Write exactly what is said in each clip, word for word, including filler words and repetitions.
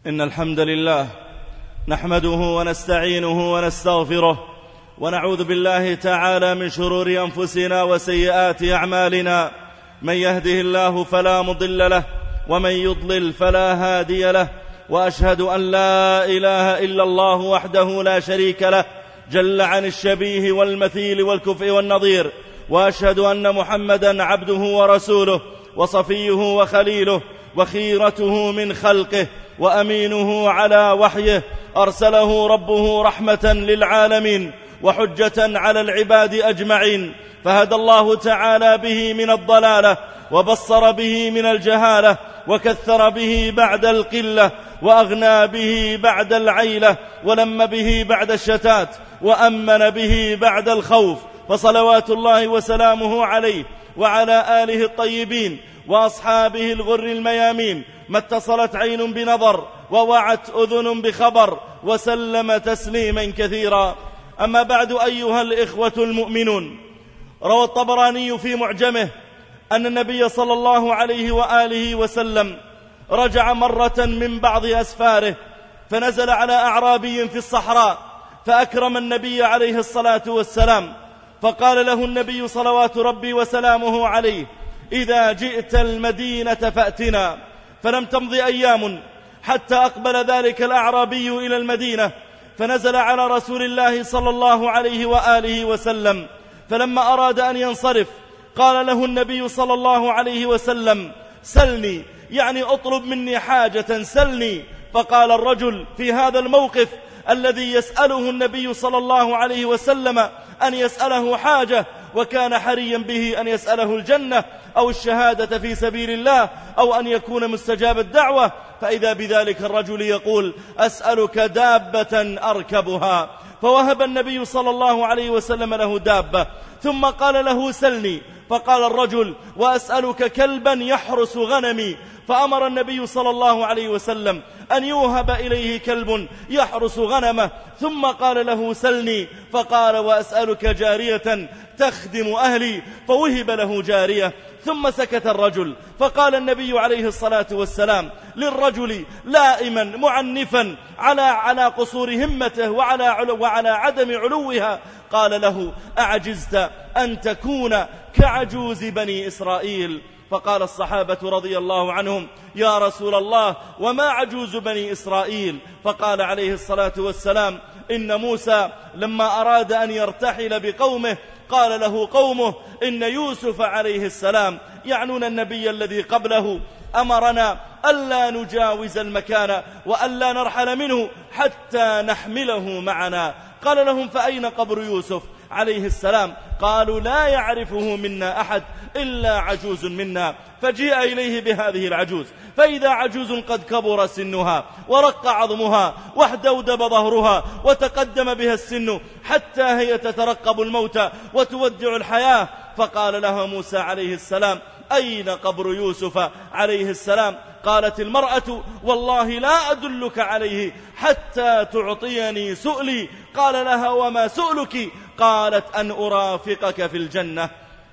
إن الحمد لله نحمده ونستعينه ونستغفره ونعوذ بالله تعالى من شرور أنفسنا وسيئات أعمالنا. من يهده الله فلا مضل له ومن يضلل فلا هادي له، وأشهد أن لا إله إلا الله وحده لا شريك له جل عن الشبيه والمثيل والكفء والنظير، وأشهد أن محمدا عبده ورسوله وصفيه وخليله وخيرته من خلقه وأمينه على وحيه، أرسله ربه رحمة للعالمين وحجة على العباد أجمعين، فهدى الله تعالى به من الضلالة وبصر به من الجهالة وكثر به بعد القلة وأغنى به بعد العيلة ولم به بعد الشتات وأمن به بعد الخوف، فصلوات الله وسلامه عليه وعلى آله الطيبين وأصحابه الغر الميامين، ما اتصلت عين بنظر ووعت أذن بخبر، وسلم تسليما كثيرا. أما بعد، أيها الإخوة المؤمنون، روى الطبراني في معجمه أن النبي صلى الله عليه وآله وسلم رجع مرة من بعض أسفاره، فنزل على أعرابي في الصحراء فأكرم النبي عليه الصلاة والسلام، فقال له النبي صلوات ربي وسلامه عليه: إذا جئت المدينة فأتنا. فلم تمض أيام حتى أقبل ذلك الأعرابي إلى المدينة، فنزل على رسول الله صلى الله عليه وآله وسلم، فلما أراد أن ينصرف قال له النبي صلى الله عليه وسلم: سلني، يعني أطلب مني حاجة، سلني. فقال الرجل في هذا الموقف الذي يسأله النبي صلى الله عليه وسلم أن يسأله حاجة، وكان حريا به أن يسأله الجنة أو الشهادة في سبيل الله أو أن يكون مستجاب الدعوة، فإذا بذلك الرجل يقول: أسألك دابة أركبها. فوهب النبي صلى الله عليه وسلم له دابة، ثم قال له: سلني. فقال الرجل: وأسألك كلبا يحرس غنمي. فأمر النبي صلى الله عليه وسلم أن يوهب إليه كلب يحرس غنمه، ثم قال له: سلني. فقال: وأسألك جارية تخدم أهلي. فوهب له جارية، ثم سكت الرجل. فقال النبي عليه الصلاة والسلام للرجل لائما معنفا على على قصور همته وعلى, علو وعلى عدم علوها، قال له: أعجزت أن تكون كعجوز بني إسرائيل؟ فقال الصحابة رضي الله عنهم: يا رسول الله، وما عجوز بني إسرائيل؟ فقال عليه الصلاة والسلام: إن موسى لما أراد أن يرتحل بقومه قال له قومه: إن يوسف عليه السلام، يعنون النبي الذي قبله، أمرنا ألا نجاوز المكان وألا نرحل منه حتى نحمله معنا. قال لهم: فأين قبر يوسف عليه السلام؟ قالوا: لا يعرفه منا أحد إلا عجوز منا. فجيء إليه بهذه العجوز، فإذا عجوز قد كبر سنها ورق عظمها واحدودب ظهرها وتقدم بها السن حتى هي تترقب الموت وتودع الحياة. فقال لها موسى عليه السلام: أين قبر يوسف عليه السلام؟ قالت المرأة: والله لا أدلك عليه حتى تعطيني سؤلي. قال لها: وما سؤلك؟ قالت: أن أرافقك في الجنة.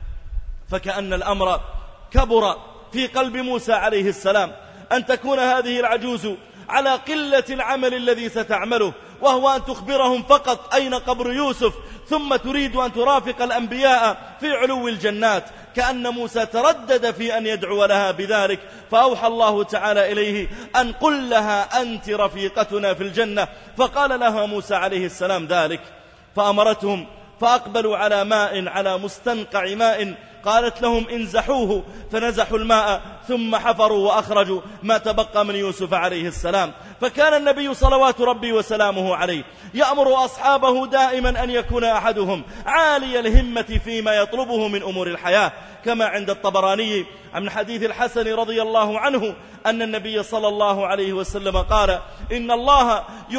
فكأن الأمر كبر في قلب موسى عليه السلام أن تكون هذه العجوز على قلة العمل الذي ستعمله، وهو أن تخبرهم فقط أين قبر يوسف، ثم تريد أن ترافق الأنبياء في علو الجنات. كأن موسى تردد في أن يدعو لها بذلك، فأوحى الله تعالى إليه أن قل لها: أنت رفيقتنا في الجنة. فقال لها موسى عليه السلام ذلك، فأمرتهم فأقبلوا على ماء، على مستنقع ماء. قالت لهم: انزحوه، فنزحوا الماء ثم حفروا وأخرجوا ما تبقى من يوسف عليه السلام. فكان النبي صلوات ربي وسلامه عليه يأمر أصحابه دائما أن يكون أحدهم عالي الهمة فيما يطلبه من أمور الحياة، كما عند الطبراني من حديث الحسن رضي الله عنه أن النبي صلى الله عليه وسلم قال: إن الله يحب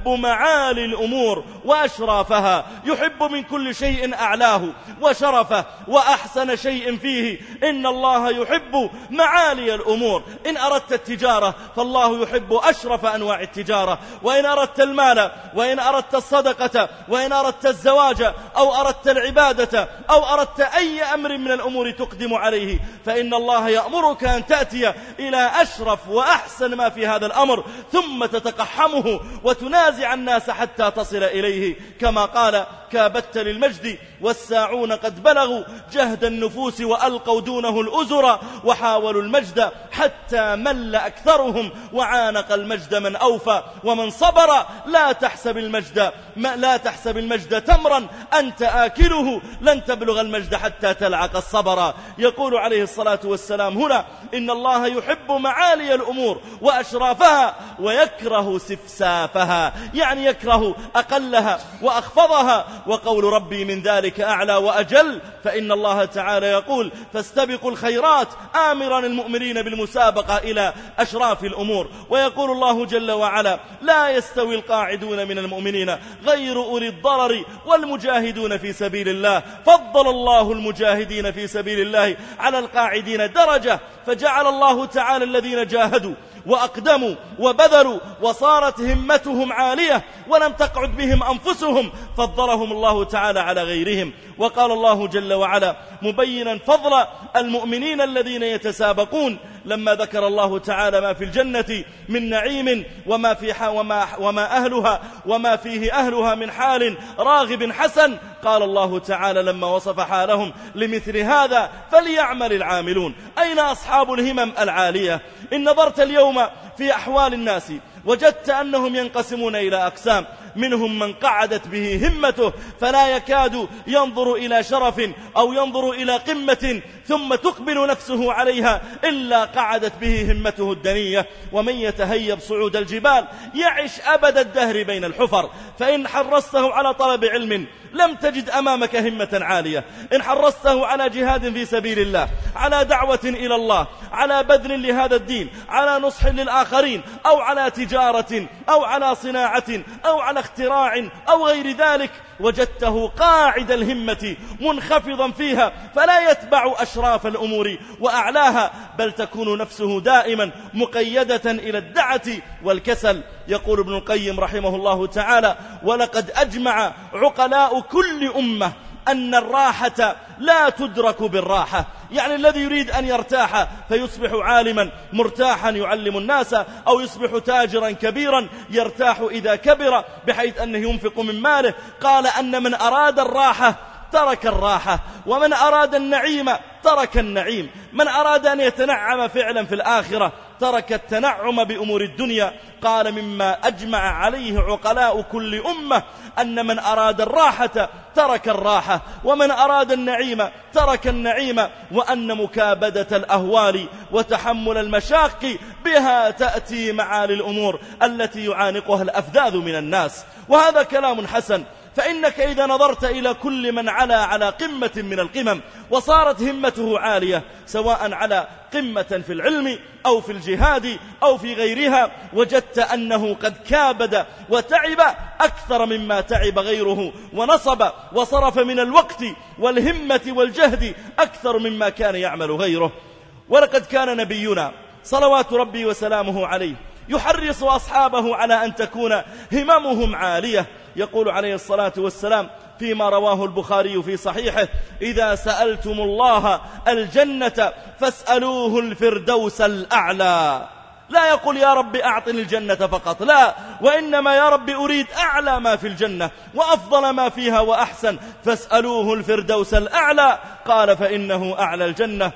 يحب معالي الأمور وأشرافها، يحب من كل شيء أعلاه وشرفه وأحسن شيء فيه. إن الله يحب معالي الأمور. إن أردت التجارة فالله يحب أشرف أنواع التجارة، وإن أردت المال، وإن أردت الصدقة، وإن أردت الزواج، أو أردت العبادة، أو أردت أي أمر من الأمور تقدم عليه، فإن الله يأمرك أن تأتي إلى أشرف وأحسن ما في هذا الأمر، ثم تتقحمه وتنازع الناس حتى تصل إليه. كما قال: كابدت للمجد والساعون قد بلغوا جهد النفوس وألقوا دونه الأزر، وحاولوا المجد حتى مل أكثرهم، وعانق المجد من أوفى ومن صبر. لا تحسب المجد لا تحسب المجد تمرا أنت آكله، لن تبلغ المجد حتى تلعق الصبر. يقول عليه الصلاة والسلام هنا: إن الله يحب معالي الأمور وأشرافها ويكره سفسافها، يعني يكره أقلها وأخفضها. وقول ربي من ذلك أعلى وأجل، فإن الله تعالى يقول: فاستبقوا الخيرات، آمرا المؤمنين بالمسابقة إلى أشراف الأمور. ويقول الله جل وعلا: لا يستوي القاعدون من المؤمنين غير أولي الضرر والمجاهدون في سبيل الله، فضل الله المجاهدين في سبيل الله على القاعدين درجة، فجعل الله تعالى الذين جاهدوا وأقدموا وبذلوا وصارت همتهم عالية ولم تقعد بهم أنفسهم، فضلهم الله تعالى على غيرهم. وقال الله جل وعلا مبينا فضل المؤمنين الذين يتسابقون، لما ذكر الله تعالى ما في الجنة من نعيم وما, في وما, وما أهلها وما فيه أهلها من حال راغب حسن، قال الله تعالى لما وصف حالهم: لمثل هذا فليعمل العاملون. أين أصحاب الهمم العالية؟ إن نظرت اليوم في أحوال الناس وجدت أنهم ينقسمون إلى أقسام: منهم من قعدت به همته فلا يكاد ينظر إلى شرف أو ينظر إلى قمة ثم تقبل نفسه عليها إلا قعدت به همته الدنية. ومن يتهيب صعود الجبال يعش أبد الدهر بين الحفر. فإن حرصته على طلب علم لم تجد أمامك همة عالية. إن حرصته على جهاد في سبيل الله، على دعوة إلى الله، على بذل لهذا الدين، على نصح للآخرين، أو على تجارة، أو على صناعة، أو على اختراع، أو غير ذلك، وجدته قاعد الهمة منخفضا فيها، فلا يتبع أشراف الأمور وأعلاها، بل تكون نفسه دائما مقيدة إلى الدعة والكسل. يقول ابن القيم رحمه الله تعالى: ولقد أجمع عقلاء كل أمة أن الراحة لا تدرك بالراحة. يعني الذي يريد أن يرتاح فيصبح عالما مرتاحا يعلم الناس، أو يصبح تاجرا كبيرا يرتاح إذا كبر بحيث أنه ينفق من ماله. قال أن من أراد الراحة ترك الراحة، ومن أراد النعيم ترك النعيم. من أراد أن يتنعم فعلا في الآخرة ترك التنعم بأمور الدنيا. قال: مما أجمع عليه عقلاء كل أمة أن من أراد الراحة ترك الراحة، ومن أراد النعيم ترك النعيم، وأن مكابدة الأهوال وتحمل المشاق بها تأتي معالي الأمور التي يعانقها الأفذاذ من الناس. وهذا كلام حسن. فإنك إذا نظرت إلى كل من علا على قمة من القمم وصارت همته عالية، سواء على قمة في العلم أو في الجهاد أو في غيرها، وجدت أنه قد كابد وتعب أكثر مما تعب غيره، ونصب وصرف من الوقت والهمة والجهد أكثر مما كان يعمل غيره. ولقد كان نبينا صلوات ربي وسلامه عليه يحرص أصحابه على أن تكون هممهم عالية. يقول عليه الصلاة والسلام فيما رواه البخاري في صحيحه: إذا سألتم الله الجنة فاسألوه الفردوس الأعلى. لا يقول يا رب أعطني الجنة فقط، لا، وإنما يا رب أريد أعلى ما في الجنة وأفضل ما فيها وأحسن، فاسألوه الفردوس الأعلى. قال: فإنه أعلى الجنة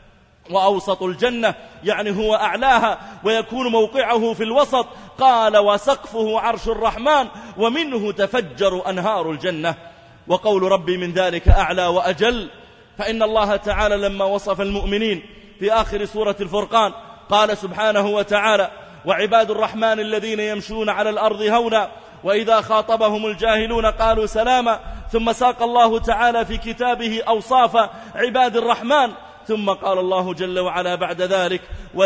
وأوسط الجنة، يعني هو أعلاها ويكون موقعه في الوسط. قال: وسقفه عرش الرحمن ومنه تفجر أنهار الجنة. وقول ربي من ذلك أعلى وأجل، فإن الله تعالى لما وصف المؤمنين في آخر سورة الفرقان قال سبحانه وتعالى: وعباد الرحمن الذين يمشون على الأرض هونا وإذا خاطبهم الجاهلون قالوا سلاما. ثم ساق الله تعالى في كتابه أوصاف عباد الرحمن، ثم قال الله جل وعلا بعد ذلك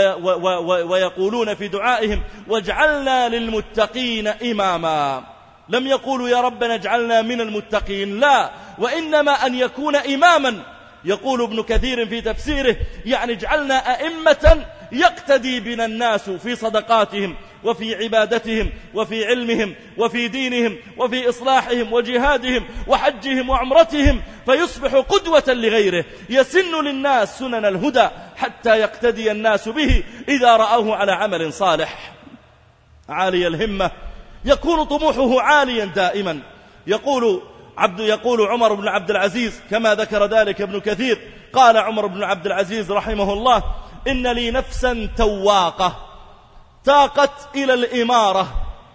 ويقولون في دعائهم واجعلنا للمتقين إماما. لم يقولوا يا ربنا اجعلنا من المتقين، لا، وإنما أن يكون إماما. يقول ابن كثير في تفسيره يعني اجعلنا أئمة يقتدي بنا الناس في صدقاتهم وفي عبادتهم وفي علمهم وفي دينهم وفي إصلاحهم وجهادهم وحجهم وعمرتهم، فيصبح قدوة لغيره يسن للناس سنن الهدى حتى يقتدي الناس به إذا رأوه على عمل صالح. عالي الهمة يكون طموحه عاليا دائما. يقول عبد يقول عمر بن عبد العزيز كما ذكر ذلك ابن كثير، قال عمر بن عبد العزيز رحمه الله: إن لي نفسا تواقة تاقت إلى الإمارة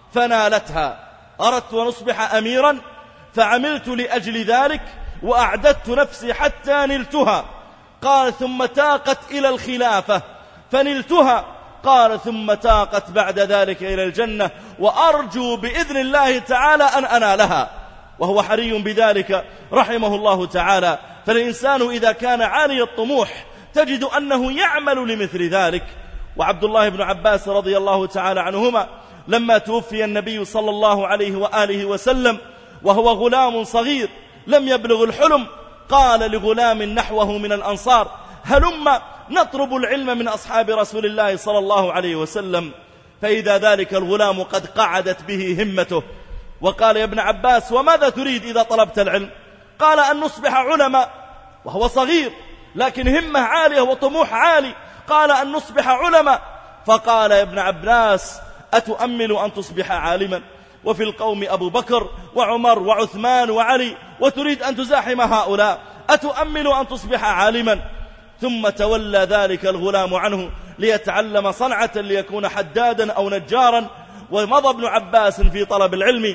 فنالتها، أردت أن أصبح أميرا فعملت لأجل ذلك وأعددت نفسي حتى نلتها. قال: ثم تاقت إلى الخلافة فنلتها. قال: ثم تاقت بعد ذلك إلى الجنة وأرجو بإذن الله تعالى أن أنالها. وهو حري بذلك رحمه الله تعالى. فالإنسان إذا كان عالي الطموح تجد أنه يعمل لمثل ذلك. وعبد الله بن عباس رضي الله تعالى عنهما لما توفي النبي صلى الله عليه وآله وسلم وهو غلام صغير لم يبلغ الحلم، قال لغلام نحوه من الأنصار: هلم نطلب العلم من أصحاب رسول الله صلى الله عليه وسلم. فإذا ذلك الغلام قد قعدت به همته، وقال: يا ابن عباس وماذا تريد إذا طلبت العلم؟ قال: أن نصبح علماء. وهو صغير لكن همة عالية وطموح عالي. قال: أن نصبح علماء. فقال: يا ابن عباس أتؤمل أن تصبح عالما وفي القوم أبو بكر وعمر وعثمان وعلي وتريد أن تزاحم هؤلاء؟ أتؤمل أن تصبح عالما؟ ثم تولى ذلك الغلام عنه ليتعلم صنعة ليكون حدادا أو نجارا. ومضى ابن عباس في طلب العلم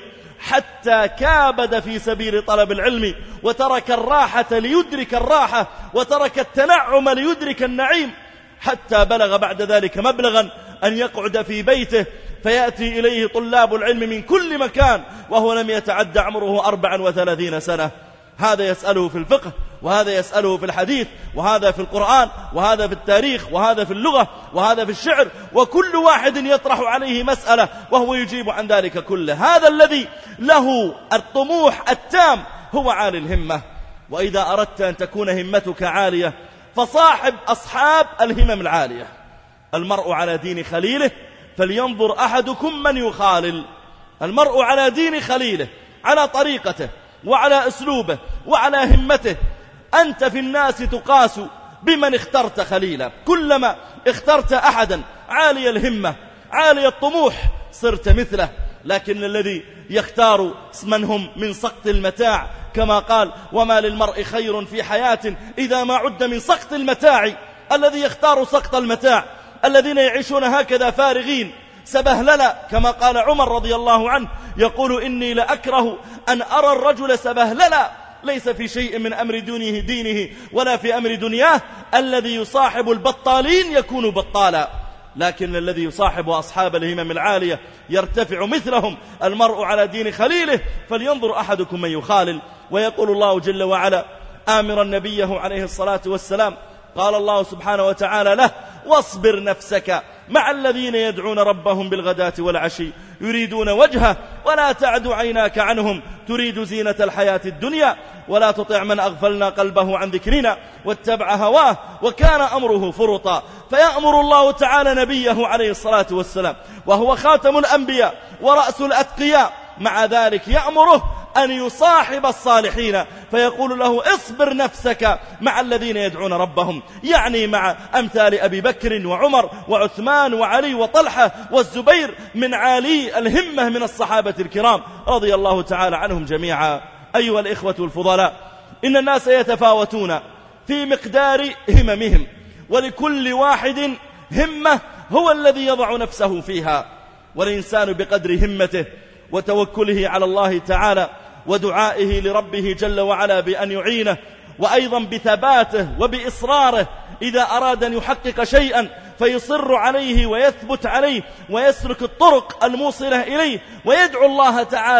حتى كابد في سبيل طلب العلم، وترك الراحة ليدرك الراحة، وترك التنعم ليدرك النعيم، حتى بلغ بعد ذلك مبلغا أن يقعد في بيته فيأتي إليه طلاب العلم من كل مكان وهو لم يتعد عمره أربعا وثلاثين سنة. هذا يسأله في الفقه، وهذا يسأله في الحديث، وهذا في القرآن، وهذا في التاريخ، وهذا في اللغة، وهذا في الشعر، وكل واحد يطرح عليه مسألة وهو يجيب عن ذلك كله. هذا الذي له الطموح التام هو عالي الهمة. وإذا أردت أن تكون همتك عالية فصاحب أصحاب الهمم العالية. المرء على دين خليله فلينظر أحدكم من يخالل. المرء على دين خليله، على طريقته وعلى أسلوبه وعلى همته. أنت في الناس تقاس بمن اخترت خليلا. كلما اخترت أحدا عالي الهمة عالي الطموح صرت مثله. لكن الذي يختار من هم من سقط المتاع، كما قال: وما للمرء خير في حياة إذا ما عد من سقط المتاع. الذي يختار سقط المتاع، الذين يعيشون هكذا فارغين سبهللا، كما قال عمر رضي الله عنه يقول: إني لأكره أن أرى الرجل سبهللا ليس في شيء من أمر دينه دينه ولا في أمر دنياه. الذي يصاحب البطالين يكون بطالا، لكن الذي يصاحب أصحاب الهمم العالية يرتفع مثلهم. المرء على دين خليله فلينظر أحدكم من يخالل. ويقول الله جل وعلا آمرا نبيه عليه الصلاة والسلام، قال الله سبحانه وتعالى له: واصبر نفسك مع الذين يدعون ربهم بالغداة والعشي يريدون وجهه ولا تعد عيناك عنهم تريد زينة الحياة الدنيا ولا تطع من أغفلنا قلبه عن ذكرنا واتبع هواه وكان أمره فرطا. فيأمر الله تعالى نبيه عليه الصلاة والسلام وهو خاتم الأنبياء ورأس الأتقياء، مع ذلك يأمره أن يصاحب الصالحين، فيقول له: اصبر نفسك مع الذين يدعون ربهم، يعني مع أمثال أبي بكر وعمر وعثمان وعلي وطلحة والزبير من عالي الهمة من الصحابة الكرام رضي الله تعالى عنهم جميعا. أيها الإخوة الفضلاء، إن الناس يتفاوتون في مقدار هممهم، ولكل واحد همة هو الذي يضع نفسه فيها. والإنسان بقدر همته وتوكله على الله تعالى ودعائه لربه جل وعلا بأن يعينه، وأيضا بثباته وبإصراره إذا أراد أن يحقق شيئا فيصر عليه ويثبت عليه ويسلك الطرق الموصلة إليه، ويدعو الله تعالى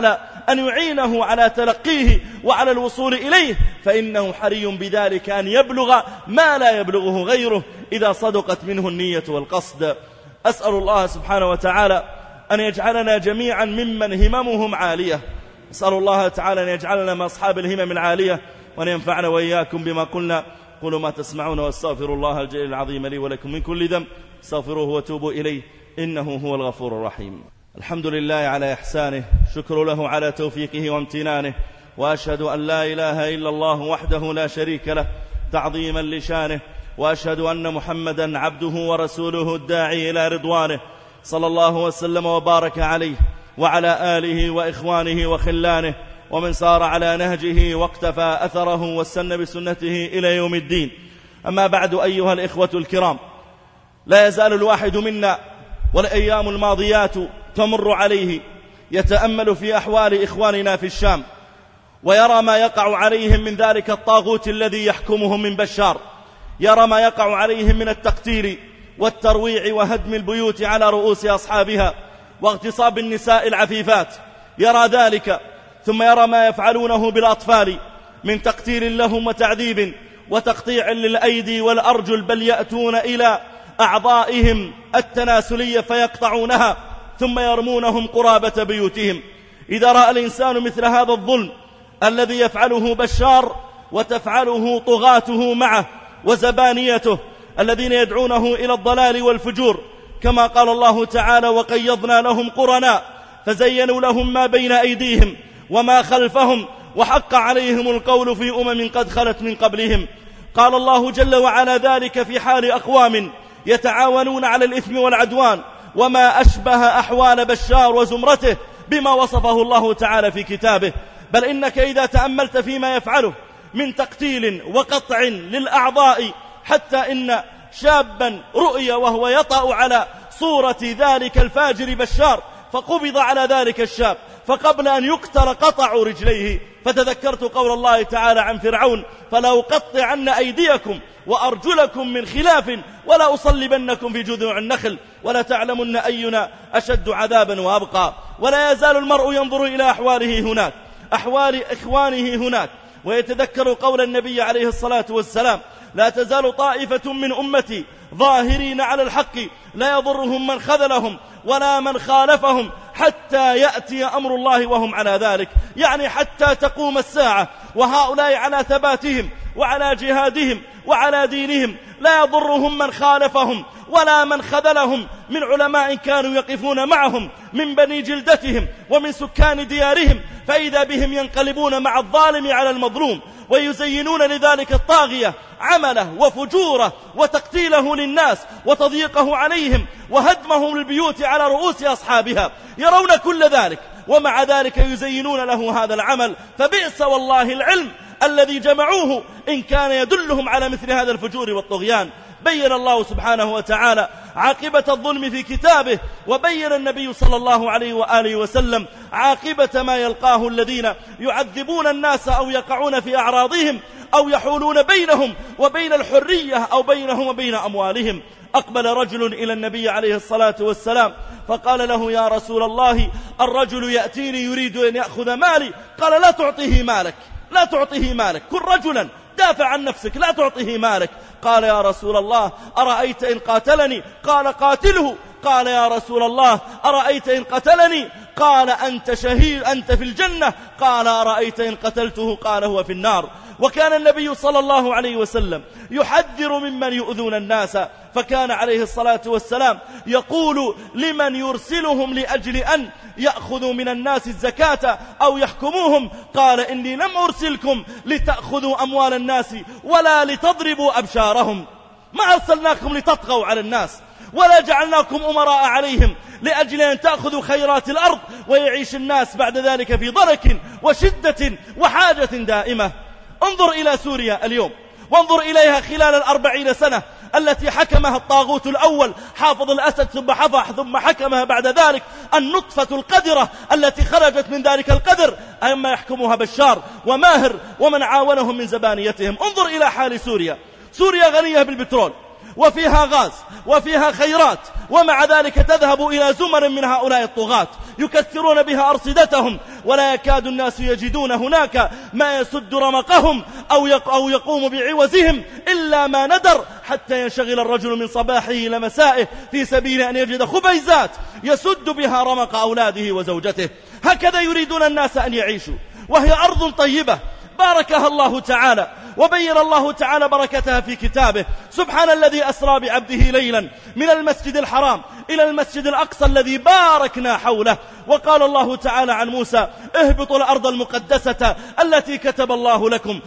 أن يعينه على تلقيه وعلى الوصول إليه، فإنه حري بذلك أن يبلغ ما لا يبلغه غيره إذا صدقت منه النية والقصد. أسأل الله سبحانه وتعالى أن يجعلنا جميعا ممن هممهم عالية. أسأل الله تعالى أن يجعلنا من أصحاب الهمم العالية، وأن ينفعنا وإياكم بما قلنا. قولوا ما تسمعون، واستغفر الله الجليل العظيم لي ولكم من كل ذنب، استغفروه وتوبوا إليه إنه هو الغفور الرحيم. الحمد لله على إحسانه، شكر له على توفيقه وامتنانه، وأشهد أن لا إله إلا الله وحده لا شريك له تعظيما لشانه، وأشهد أن محمدا عبده ورسوله الداعي إلى رضوانه، صلى الله وسلم وبارك عليه وعلى آله وإخوانه وخلانه ومن سار على نهجه واقتفى أثره واستنى بسنته إلى يوم الدين. أما بعد، أيها الإخوة الكرام، لا يزال الواحد منا والأيام الماضيات تمر عليه يتأمل في أحوال إخواننا في الشام، ويرى ما يقع عليهم من ذلك الطاغوت الذي يحكمهم من بشار، يرى ما يقع عليهم من التقتيل والترويع وهدم البيوت على رؤوس أصحابها واغتصاب النساء العفيفات، يرى ذلك، ثم يرى ما يفعلونه بالأطفال من تقتيل لهم وتعذيب وتقطيع للأيدي والأرجل، بل يأتون إلى أعضائهم التناسلية فيقطعونها ثم يرمونهم قرابة بيوتهم. إذا رأى الإنسان مثل هذا الظلم الذي يفعله بشار وتفعله طغاته معه وزبانيته الذين يدعونه إلى الضلال والفجور، كما قال الله تعالى: وقيضنا لهم قرناء فزينوا لهم ما بين أيديهم وما خلفهم وحق عليهم القول في أمم قد خلت من قبلهم. قال الله جل وعلا ذلك في حال أقوام يتعاونون على الإثم والعدوان، وما أشبه أحوال بشار وزمرته بما وصفه الله تعالى في كتابه. بل إنك إذا تأملت فيما يفعله من تقتيل وقطع للأعضاء، حتى إن شابا رؤي وهو يطأ على صورة ذلك الفاجر بشار فقبض على ذلك الشاب، فقبل أن يقتل قطعوا رجليه. فتذكرت قول الله تعالى عن فرعون: فلا أقطعن أيديكم وأرجلكم من خلاف ولا أصلبنكم في جذوع النخل ولا تعلمن أينا أشد عذابا وأبقى. ولا يزال المرء ينظر إلى أحواله هناك، أحوال إخوانه هناك، ويتذكر قول النبي عليه الصلاة والسلام: لا تزال طائفة من أمتي ظاهرين على الحق لا يضرهم من خذلهم ولا من خالفهم حتى يأتي أمر الله وهم على ذلك، يعني حتى تقوم الساعة وهؤلاء على ثباتهم وعلى جهادهم وعلى دينهم لا يضرهم من خالفهم ولا من خذلهم من علماء كانوا يقفون معهم من بني جلدتهم ومن سكان ديارهم، فإذا بهم ينقلبون مع الظالم على المظلوم ويزينون لذلك الطاغية عمله وفجوره وتقتيله للناس وتضييقه عليهم وهدمهم البيوت على رؤوس أصحابها، يرون كل ذلك ومع ذلك يزينون له هذا العمل. فبئس والله العلم الذي جمعوه إن كان يدلهم على مثل هذا الفجور والطغيان. بين الله سبحانه وتعالى عاقبة الظلم في كتابه، وبين النبي صلى الله عليه وآله وسلم عاقبة ما يلقاه الذين يعذبون الناس أو يقعون في أعراضهم أو يحولون بينهم وبين الحرية أو بينهم وبين أموالهم. أقبل رجل إلى النبي عليه الصلاة والسلام فقال له: يا رسول الله، الرجل يأتيني يريد أن يأخذ مالي. قال: لا تعطيه مالك، لا تعطيه مالك، كن رجلا دافع عن نفسك، لا تعطيه مالك. قال: يا رسول الله، أرأيت إن قاتلني؟ قال: قاتله. قال: يا رسول الله، أرأيت إن قتلني؟ قال: أنت شهيد، أنت في الجنة. قال: أرأيت إن قتلته؟ قال: هو في النار. وكان النبي صلى الله عليه وسلم يحذر ممن يؤذون الناس، فكان عليه الصلاة والسلام يقول لمن يرسلهم لأجل أن يأخذوا من الناس الزكاة أو يحكموهم: قال: إني لم أرسلكم لتأخذوا أموال الناس ولا لتضربوا أبشارهم، ما أرسلناكم لتطغوا على الناس ولا جعلناكم أمراء عليهم لأجل أن تأخذوا خيرات الأرض ويعيش الناس بعد ذلك في ضرك وشدة وحاجة دائمة. انظر إلى سوريا اليوم، وانظر إليها خلال الأربعين سنة التي حكمها الطاغوت الأول حافظ الأسد، ثم حفح ثم حكمها بعد ذلك النطفة القذرة التي خرجت من ذلك القذر، أما يحكمها بشار وماهر ومن عاونهم من زبانيتهم. انظر إلى حال سوريا، سوريا غنية بالبترول وفيها غاز وفيها خيرات، ومع ذلك تذهب إلى زمر من هؤلاء الطغاة يكثرون بها أرصدتهم، ولا يكاد الناس يجدون هناك ما يسد رمقهم أو يقوم بعوزهم إلا ما ندر، حتى ينشغل الرجل من صباحه إلى مسائه في سبيل أن يجد خبيزات يسد بها رمق أولاده وزوجته. هكذا يريدون الناس أن يعيشوا، وهي أرض طيبة باركها الله تعالى وبين الله تعالى بركتها في كتابه. سبحان الذي أسرى بعبده ليلا من المسجد الحرام إلى المسجد الأقصى الذي باركنا حوله. وقال الله تعالى عن موسى: اهبطوا الأرض المقدسة التي كتب الله لكم،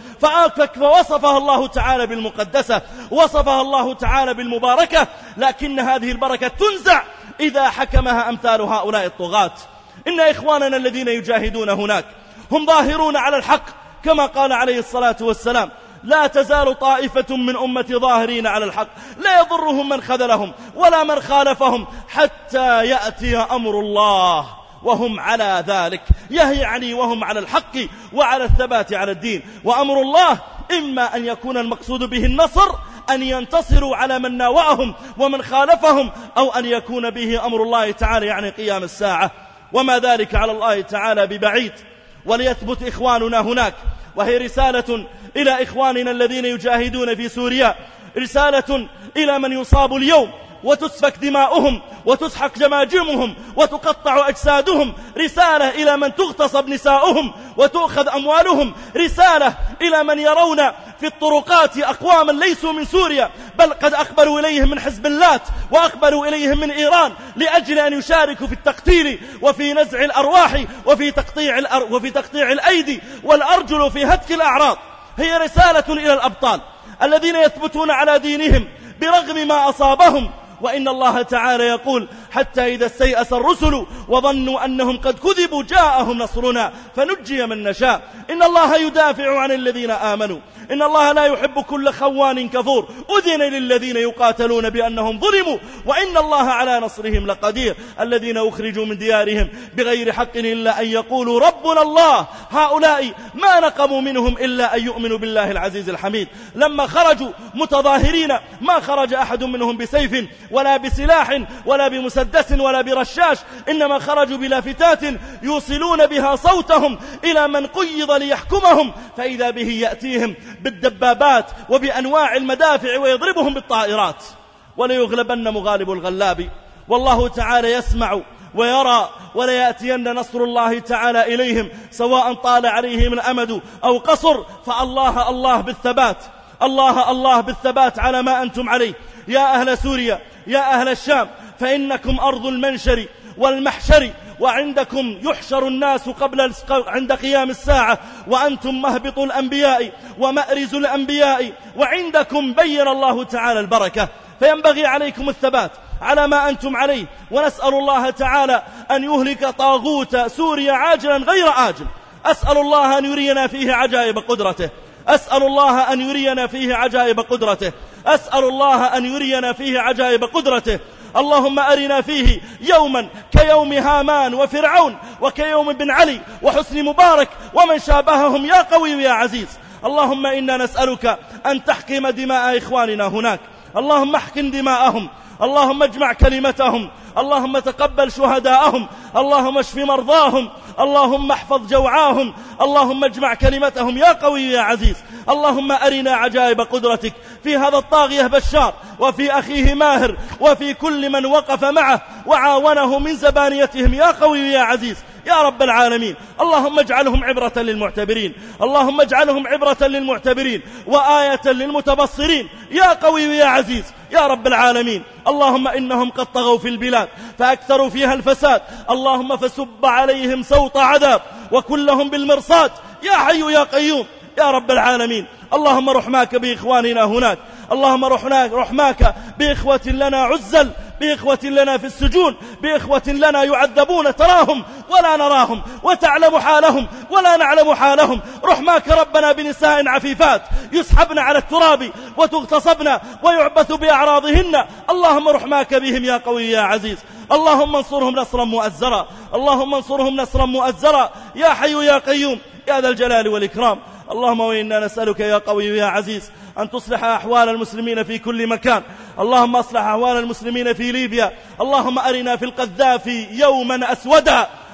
فوصفها الله تعالى بالمقدسة، وصفها الله تعالى بالمباركة، لكن هذه البركة تنزع إذا حكمها أمثال هؤلاء الطغاة. إن إخواننا الذين يجاهدون هناك هم ظاهرون على الحق، كما قال عليه الصلاة والسلام: لا تزال طائفة من أمتي ظاهرين على الحق لا يضرهم من خذلهم ولا من خالفهم حتى يأتي أمر الله وهم على ذلك، يعني وهم على الحق وعلى الثبات على الدين. وأمر الله إما أن يكون المقصود به النصر، أن ينتصروا على من ناوأهم ومن خالفهم، أو أن يكون به أمر الله تعالى يعني قيام الساعة، وما ذلك على الله تعالى ببعيد. وليثبت إخواننا هناك، وهي رسالة إلى إخواننا الذين يجاهدون في سوريا، رسالة إلى من يصاب اليوم وتسفك دماؤهم وتسحق جماجمهم وتقطع أجسادهم، رسالة إلى من تغتصب نساؤهم وتؤخذ أموالهم، رسالة إلى من يرون في الطرقات أقواما ليسوا من سوريا بل قد أقبلوا إليهم من حزب الله وأقبلوا إليهم من إيران لأجل أن يشاركوا في التقتيل وفي نزع الأرواح وفي تقطيع, الأر... وفي تقطيع الأيدي والأرجل وفي هتك الأعراض. هي رسالة إلى الأبطال الذين يثبتون على دينهم برغم ما أصابهم. وإن الله تعالى يقول: حتى إذا استيأس الرسل وظنوا أنهم قد كذبوا جاءهم نصرنا فنجي من نشاء. إن الله يدافع عن الذين آمنوا، إن الله لا يحب كل خوان كفور. أذن للذين يقاتلون بأنهم ظلموا وإن الله على نصرهم لقدير. الذين أخرجوا من ديارهم بغير حق إلا أن يقولوا ربنا الله. هؤلاء ما نقموا منهم إلا أن يؤمنوا بالله العزيز الحميد. لما خرجوا متظاهرين ما خرج أحد منهم بسيف ولا بسلاح ولا بمسدس ولا برشاش، إنما خرجوا بلافتات يوصلون بها صوتهم إلى من قيض ليحكمهم، فإذا به يأتيهم بالدبابات وبأنواع المدافع ويضربهم بالطائرات. وليغلبن مغالب الغلاب، والله تعالى يسمع ويرى، ولا يأتين نصر الله تعالى إليهم سواء طال عليهم الأمد أو قصر. فالله الله بالثبات، الله الله بالثبات على ما أنتم عليه. يا أهل سوريا، يا أهل الشام، فإنكم أرض المنشر والمحشر، وعندكم يحشر الناس قبل عند قيام الساعة، وأنتم مهبط الأنبياء ومأرز الأنبياء، وعندكم بين الله تعالى البركة. فينبغي عليكم الثبات على ما أنتم عليه، ونسأل الله تعالى أن يهلك طاغوت سوريا عاجلا غير آجل. أسأل الله أن يرينا فيه عجائب قدرته، أسأل الله أن يرينا فيه عجائب قدرته، أسأل الله أن يرينا فيه عجائب قدرته. اللهم أرنا فيه يوما كيوم هامان وفرعون وكيوم بن علي وحسن مبارك ومن شابههم يا قوي يا عزيز. اللهم إنا نسألك أن تحكم دماء إخواننا هناك، اللهم احكم دماءهم، اللهم اجمع كلمتهم، اللهم تقبل شهداءهم، اللهم اشف مرضاهم، اللهم احفظ جوعاهم، اللهم اجمع كلمتهم يا قوي يا عزيز. اللهم أرنا عجائب قدرتك في هذا الطاغية بشار وفي أخيه ماهر وفي كل من وقف معه وعاونه من زبانيتهم يا قوي يا عزيز يا رب العالمين. اللهم اجعلهم عبرة للمعتبرين، اللهم اجعلهم عبرة للمعتبرين وآية للمتبصرين يا قوي يا عزيز يا رب العالمين. اللهم إنهم قد طغوا في البلاد فأكثروا فيها الفساد، اللهم فسب عليهم صوت عذاب وكلهم بالمرصاد يا حي يا قيوم يا رب العالمين. اللهم رحماك بإخواننا هناك، اللهم رحماك, رحماك بإخوة لنا عزل، بإخوة لنا في السجون، بإخوة لنا يعذبون تراهم ولا نراهم وتعلم حالهم ولا نعلم حالهم. رحماك ربنا بنساء عفيفات يسحبن على التراب وتغتصبن ويعبث بأعراضهن، اللهم رحماك بهم يا قوي يا عزيز. اللهم انصرهم نصرا مؤزرا، اللهم انصرهم نصرا مؤزرا يا حي يا قيوم يا ذا الجلال والإكرام. اللهم وإنا نسألك يا قوي يا عزيز أن تصلح أحوال المسلمين في كل مكان، اللهم أصلح أحوال المسلمين في ليبيا، اللهم أرنا في القذافي يوما أسودا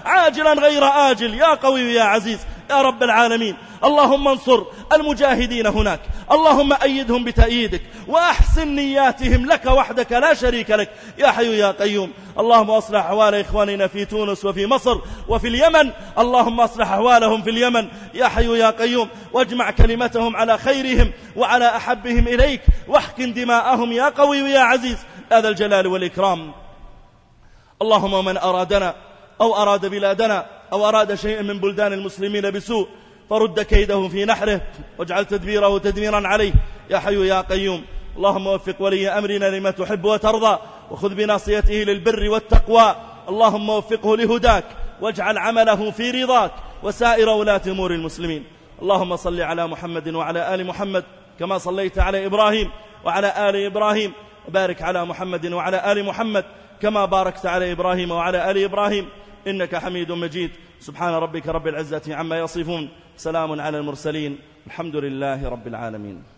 عاجلا غير آجل يا قوي يا عزيز يا رب العالمين. اللهم انصر المجاهدين هناك، اللهم أيدهم بتأييدك وأحسن نياتهم لك وحدك لا شريك لك يا حي يا قيوم. اللهم أصلح أحوال إخواننا في تونس وفي مصر وفي اليمن، اللهم أصلح أحوالهم في اليمن يا حي يا قيوم، واجمع كلمتهم على خيرهم وعلى أحبهم إليك، واحقن دماءهم يا قوي يا عزيز هذا الجلال والإكرام. اللهم من أرادنا أو أراد بلادنا أو أراد شيئا من بلدان المسلمين بسوء فرد كيده في نحره واجعل تدبيره تدميرا عليه يا حي يا قيوم. اللهم وفق ولي أمرنا لما تحب وترضى، وخذ بناصيته للبر والتقوى، اللهم وفقه لهداك واجعل عمله في رضاك وسائر ولاة أمور المسلمين. اللهم صل على محمد وعلى آل محمد كما صليت على إبراهيم وعلى آل إبراهيم، وبارك على محمد وعلى آل محمد كما باركت على إبراهيم وعلى آل إبراهيم إنك حميد مجيد. سبحان ربك رب العزة عما يصفون، سلام على المرسلين، الحمد لله رب العالمين.